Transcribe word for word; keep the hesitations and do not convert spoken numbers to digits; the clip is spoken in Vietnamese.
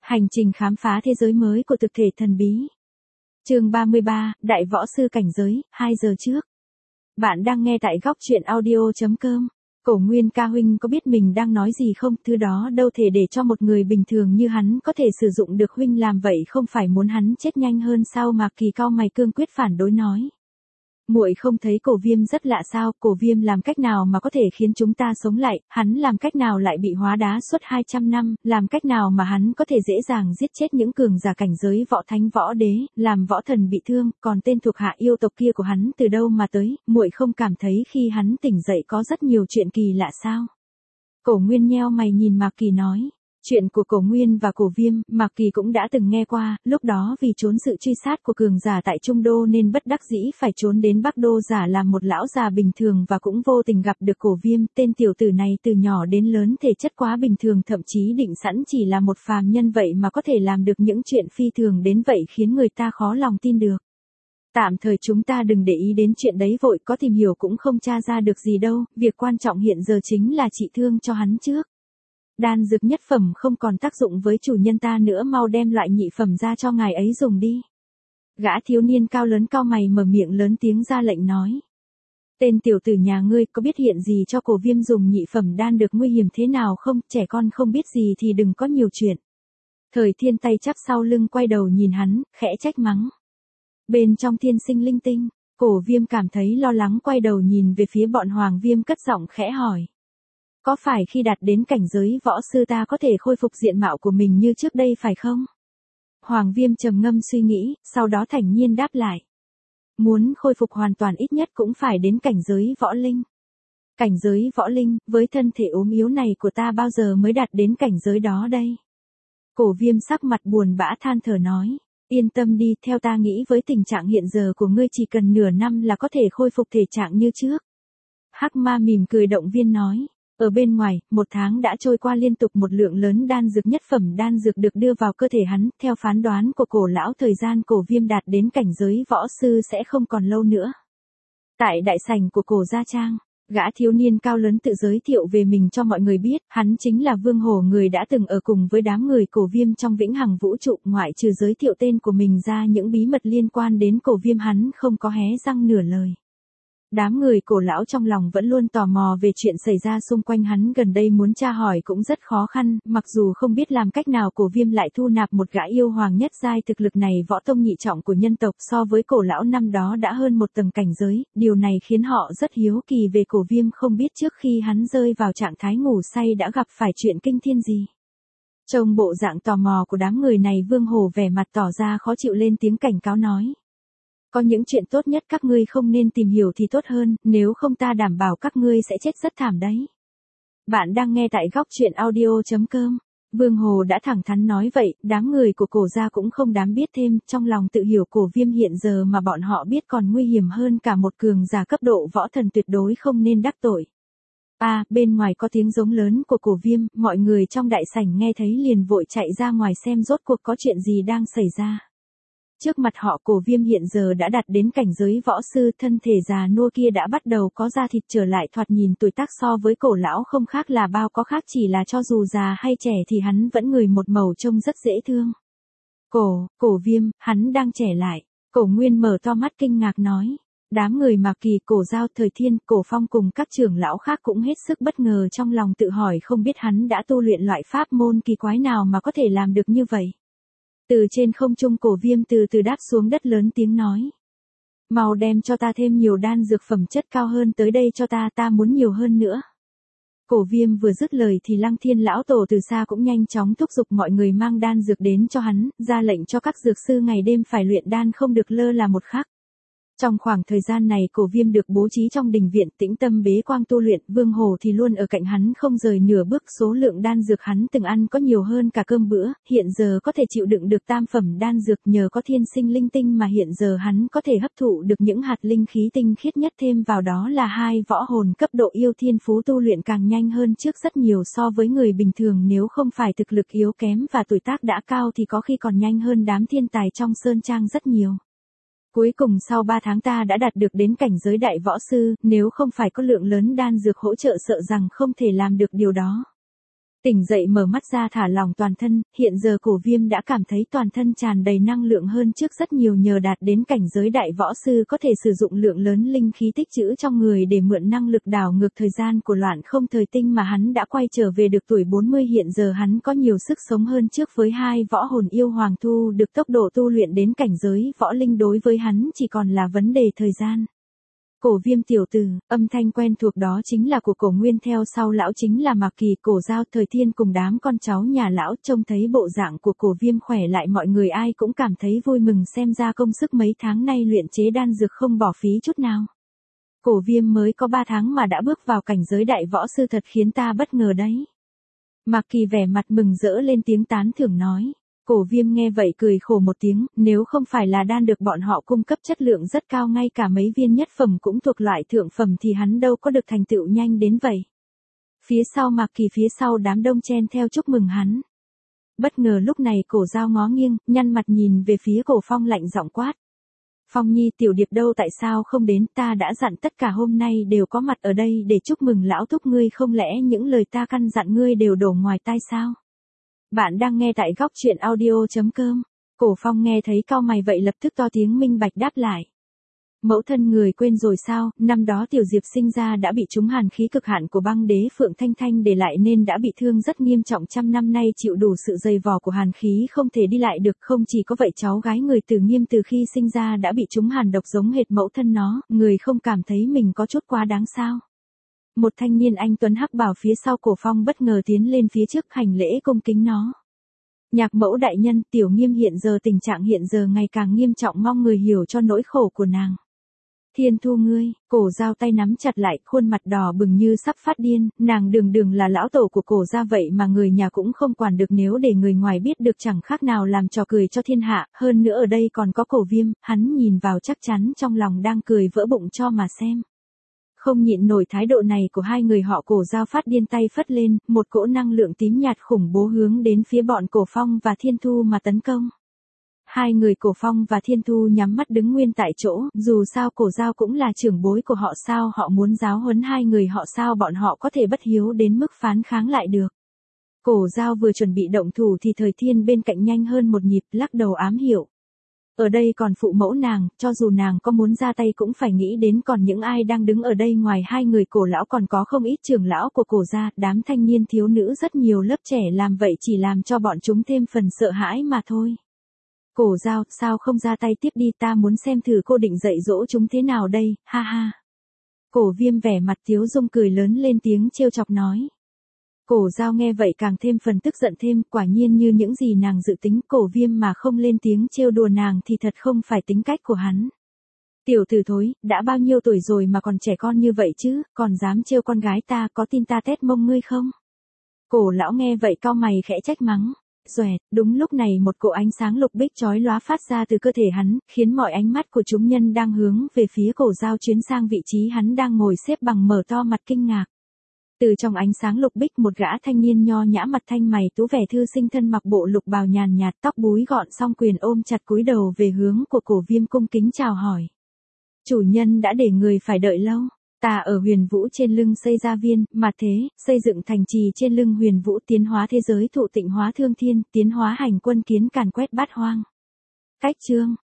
Hành trình khám phá thế giới mới của thực thể thần bí. Chương ba mươi ba, Đại võ sư cảnh giới, hai giờ trước. Bạn đang nghe tại góc truyện audio chấm com. Cổ Nguyên ca huynh có biết mình đang nói gì không? Thứ đó đâu thể để cho một người bình thường như hắn có thể sử dụng được, huynh làm vậy không phải muốn hắn chết nhanh hơn sao? Mạc Kỳ cau mày cương quyết phản đối nói. Muội không thấy Cổ Viêm rất lạ sao? Cổ Viêm làm cách nào mà có thể khiến chúng ta sống lại? Hắn làm cách nào lại bị hóa đá suốt hai trăm năm? Làm cách nào mà hắn có thể dễ dàng giết chết những cường giả cảnh giới võ thánh võ đế, làm võ thần bị thương? Còn tên thuộc hạ yêu tộc kia của hắn từ đâu mà tới? Muội không cảm thấy khi hắn tỉnh dậy có rất nhiều chuyện kỳ lạ sao? Cổ Nguyên nheo mày nhìn Mạc Kỳ nói. Chuyện của Cổ Nguyên và Cổ Viêm, Mạc Kỳ cũng đã từng nghe qua, lúc đó vì trốn sự truy sát của cường giả tại Trung Đô nên bất đắc dĩ phải trốn đến Bắc Đô giả làm một lão già bình thường và cũng vô tình gặp được Cổ Viêm. Tên tiểu tử này từ nhỏ đến lớn thể chất quá bình thường, thậm chí định sẵn chỉ là một phàm nhân vậy mà có thể làm được những chuyện phi thường đến vậy khiến người ta khó lòng tin được. Tạm thời chúng ta đừng để ý đến chuyện đấy vội, có tìm hiểu cũng không tra ra được gì đâu, việc quan trọng hiện giờ chính là trị thương cho hắn trước. Đan dược nhất phẩm không còn tác dụng với chủ nhân ta nữa, mau đem loại nhị phẩm ra cho ngài ấy dùng đi. Gã thiếu niên cao lớn cau mày mở miệng lớn tiếng ra lệnh nói. Tên tiểu tử nhà ngươi có biết hiện gì cho Cổ Viêm dùng nhị phẩm đan được nguy hiểm thế nào không? Trẻ con không biết gì thì đừng có nhiều chuyện. Thời Thiên tay chắp sau lưng quay đầu nhìn hắn, khẽ trách mắng. Bên trong thiên sinh linh tinh, Cổ Viêm cảm thấy lo lắng quay đầu nhìn về phía bọn Hoàng Viêm cất giọng khẽ hỏi. Có phải khi đạt đến cảnh giới võ sư ta có thể khôi phục diện mạo của mình như trước đây phải không? Hoàng Viêm trầm ngâm suy nghĩ, sau đó thản nhiên đáp lại. Muốn khôi phục hoàn toàn ít nhất cũng phải đến cảnh giới võ linh. Cảnh giới võ linh, với thân thể ốm yếu này của ta bao giờ mới đạt đến cảnh giới đó đây? Cổ Viêm sắc mặt buồn bã than thở nói. Yên tâm đi, theo ta nghĩ với tình trạng hiện giờ của ngươi chỉ cần nửa năm là có thể khôi phục thể trạng như trước. Hắc Ma mỉm cười động viên nói. Ở bên ngoài, một tháng đã trôi qua, liên tục một lượng lớn đan dược nhất phẩm đan dược được đưa vào cơ thể hắn, theo phán đoán của Cổ lão thời gian Cổ Viêm đạt đến cảnh giới võ sư sẽ không còn lâu nữa. Tại đại sảnh của Cổ gia trang, gã thiếu niên cao lớn tự giới thiệu về mình cho mọi người biết, hắn chính là Vương Hổ, người đã từng ở cùng với đám người Cổ Viêm trong vĩnh hằng vũ trụ. Ngoại trừ giới thiệu tên của mình ra, những bí mật liên quan đến Cổ Viêm hắn không có hé răng nửa lời. Đám người Cổ lão trong lòng vẫn luôn tò mò về chuyện xảy ra xung quanh hắn gần đây, muốn tra hỏi cũng rất khó khăn, mặc dù không biết làm cách nào Cổ Viêm lại thu nạp một gã yêu hoàng nhất giai. Thực lực này võ tông nhị trọng của nhân tộc so với Cổ lão năm đó đã hơn một tầng cảnh giới, điều này khiến họ rất hiếu kỳ về Cổ Viêm, không biết trước khi hắn rơi vào trạng thái ngủ say đã gặp phải chuyện kinh thiên gì. Trông bộ dạng tò mò của đám người này, Vương Hổ vẻ mặt tỏ ra khó chịu lên tiếng cảnh cáo nói. Có những chuyện tốt nhất các ngươi không nên tìm hiểu thì tốt hơn, nếu không ta đảm bảo các ngươi sẽ chết rất thảm đấy. Bạn đang nghe tại góc truyện audio chấm com. Vương Hồ đã thẳng thắn nói vậy, đám người của Cổ gia cũng không dám biết thêm, trong lòng tự hiểu Cổ Viêm hiện giờ mà bọn họ biết còn nguy hiểm hơn cả một cường giả cấp độ võ thần, tuyệt đối không nên đắc tội. À, bên ngoài có tiếng giống lớn của Cổ Viêm, mọi người trong đại sảnh nghe thấy liền vội chạy ra ngoài xem rốt cuộc có chuyện gì đang xảy ra. Trước mặt họ Cổ Viêm hiện giờ đã đạt đến cảnh giới võ sư, thân thể già nua kia đã bắt đầu có da thịt trở lại, thoạt nhìn tuổi tác so với Cổ lão không khác là bao, có khác chỉ là cho dù già hay trẻ thì hắn vẫn người một màu, trông rất dễ thương. Cổ, Cổ Viêm, hắn đang trẻ lại. Cổ Nguyên mở to mắt kinh ngạc nói. Đám người Mạc Kỳ, Cổ Giao, Thời Thiên, Cổ Phong cùng các trưởng lão khác cũng hết sức bất ngờ, trong lòng tự hỏi không biết hắn đã tu luyện loại pháp môn kỳ quái nào mà có thể làm được như vậy. Từ trên không trung Cổ Viêm từ từ đáp xuống đất lớn tiếng nói. Mau đem cho ta thêm nhiều đan dược phẩm chất cao hơn tới đây cho ta, ta muốn nhiều hơn nữa. Cổ Viêm vừa dứt lời thì Lăng Thiên lão tổ từ xa cũng nhanh chóng thúc giục mọi người mang đan dược đến cho hắn, ra lệnh cho các dược sư ngày đêm phải luyện đan không được lơ là một khắc. Trong khoảng thời gian này Cổ Viêm được bố trí trong đình viện tĩnh tâm bế quang tu luyện, Vương Hổ thì luôn ở cạnh hắn không rời nửa bước. Số lượng đan dược hắn từng ăn có nhiều hơn cả cơm bữa, hiện giờ có thể chịu đựng được tam phẩm đan dược, nhờ có thiên sinh linh tinh mà hiện giờ hắn có thể hấp thụ được những hạt linh khí tinh khiết nhất, thêm vào đó là hai võ hồn cấp độ yêu thiên phú, tu luyện càng nhanh hơn trước rất nhiều so với người bình thường, nếu không phải thực lực yếu kém và tuổi tác đã cao thì có khi còn nhanh hơn đám thiên tài trong sơn trang rất nhiều. Cuối cùng sau ba tháng ta đã đạt được đến cảnh giới đại võ sư, nếu không phải có lượng lớn đan dược hỗ trợ sợ rằng không thể làm được điều đó. Tỉnh dậy mở mắt ra thả lỏng toàn thân, hiện giờ Cổ Viêm đã cảm thấy toàn thân tràn đầy năng lượng hơn trước rất nhiều nhờ đạt đến cảnh giới đại võ sư có thể sử dụng lượng lớn linh khí tích trữ trong người để mượn năng lực đảo ngược thời gian của loạn không thời tinh mà hắn đã quay trở về được tuổi bốn mươi hiện giờ hắn có nhiều sức sống hơn trước với hai võ hồn yêu hoàng thu được tốc độ tu luyện đến cảnh giới võ linh đối với hắn chỉ còn là vấn đề thời gian. Cổ Viêm tiểu tử, âm thanh quen thuộc đó chính là của Cổ Nguyên theo sau lão chính là Mạc Kỳ, Cổ Giao, Thời Thiên cùng đám con cháu nhà lão trông thấy bộ dạng của Cổ Viêm khỏe lại mọi người ai cũng cảm thấy vui mừng xem ra công sức mấy tháng nay luyện chế đan dược không bỏ phí chút nào. Cổ Viêm mới có ba tháng mà đã bước vào cảnh giới đại võ sư thật khiến ta bất ngờ đấy. Mạc Kỳ vẻ mặt mừng rỡ lên tiếng tán thưởng nói. Cổ Viêm nghe vậy cười khổ một tiếng, nếu không phải là đan được bọn họ cung cấp chất lượng rất cao ngay cả mấy viên nhất phẩm cũng thuộc loại thượng phẩm thì hắn đâu có được thành tựu nhanh đến vậy. Phía sau Mạc Kỳ phía sau đám đông chen theo chúc mừng hắn. Bất ngờ lúc này Cổ Giao ngó nghiêng, nhăn mặt nhìn về phía Cổ Phong lạnh giọng quát. Phong Nhi tiểu điệp đâu tại sao không đến, ta đã dặn tất cả hôm nay đều có mặt ở đây để chúc mừng lão thúc ngươi không lẽ những lời ta căn dặn ngươi đều đổ ngoài tai sao? Bạn đang nghe tại góc truyện audio chấm com. Cổ Phong nghe thấy cau mày vậy lập tức to tiếng minh bạch đáp lại. Mẫu thân người quên rồi sao, năm đó Tiểu Diệp sinh ra đã bị trúng hàn khí cực hạn của băng đế Phượng Thanh Thanh để lại nên đã bị thương rất nghiêm trọng, trăm năm nay chịu đủ sự dày vò của hàn khí không thể đi lại được. Không chỉ có vậy cháu gái người Từ Nghiêm từ khi sinh ra đã bị trúng hàn độc giống hệt mẫu thân nó, người không cảm thấy mình có chút quá đáng sao? Một thanh niên anh tuấn hắc bảo phía sau Cổ Phong bất ngờ tiến lên phía trước hành lễ cung kính nó. Nhạc mẫu đại nhân, Tiểu Nghiêm hiện giờ tình trạng hiện giờ ngày càng nghiêm trọng, mong người hiểu cho nỗi khổ của nàng. Thiên Thu ngươi, Cổ Giao tay nắm chặt lại, khuôn mặt đỏ bừng như sắp phát điên, nàng đường đường là lão tổ của Cổ gia vậy mà người nhà cũng không quản được, nếu để người ngoài biết được chẳng khác nào làm trò cười cho thiên hạ, hơn nữa ở đây còn có Cổ Viêm, hắn nhìn vào chắc chắn trong lòng đang cười vỡ bụng cho mà xem. Không nhịn nổi thái độ này của hai người họ Cổ Giao phát điên tay phất lên, một cỗ năng lượng tím nhạt khủng bố hướng đến phía bọn Cổ Phong và Thiên Thu mà tấn công. Hai người Cổ Phong và Thiên Thu nhắm mắt đứng nguyên tại chỗ, dù sao Cổ Giao cũng là trưởng bối của họ, sao họ muốn giáo huấn hai người họ, sao bọn họ có thể bất hiếu đến mức phán kháng lại được. Cổ Giao vừa chuẩn bị động thủ thì Thời Thiên bên cạnh nhanh hơn một nhịp, lắc đầu ám hiệu. Ở đây còn phụ mẫu nàng, cho dù nàng có muốn ra tay cũng phải nghĩ đến còn những ai đang đứng ở đây, ngoài hai người Cổ lão còn có không ít trưởng lão của Cổ gia, đám thanh niên thiếu nữ rất nhiều lớp trẻ, làm vậy chỉ làm cho bọn chúng thêm phần sợ hãi mà thôi. Cổ Giao, sao không ra tay tiếp đi, ta muốn xem thử cô định dạy dỗ chúng thế nào đây, ha ha. Cổ Viêm vẻ mặt tiếu dung cười lớn lên tiếng trêu chọc nói. Cổ Giao nghe vậy càng thêm phần tức giận thêm, quả nhiên như những gì nàng dự tính, Cổ Viêm mà không lên tiếng trêu đùa nàng thì thật không phải tính cách của hắn. Tiểu tử thối, đã bao nhiêu tuổi rồi mà còn trẻ con như vậy chứ, còn dám trêu con gái ta, có tin ta tét mông ngươi không? Cổ lão nghe vậy cau mày khẽ trách mắng. Xoẹt, đúng lúc này một cỗ ánh sáng lục bích chói lóa phát ra từ cơ thể hắn, khiến mọi ánh mắt của chúng nhân đang hướng về phía Cổ Giao chuyến sang vị trí hắn đang ngồi xếp bằng mở to mặt kinh ngạc. Từ trong ánh sáng lục bích một gã thanh niên nho nhã mặt thanh mày tú vẻ thư sinh thân mặc bộ lục bào nhàn nhạt, tóc búi gọn song quyền ôm chặt cúi đầu về hướng của Cổ Viêm cung kính chào hỏi. Chủ nhân đã để người phải đợi lâu. Ta ở Huyền Vũ trên lưng xây ra viên, mà thế, xây dựng thành trì trên lưng Huyền Vũ, tiến hóa thế giới, thụ tịnh hóa thương thiên, tiến hóa hành quân kiến càn quét bát hoang. Cách chương,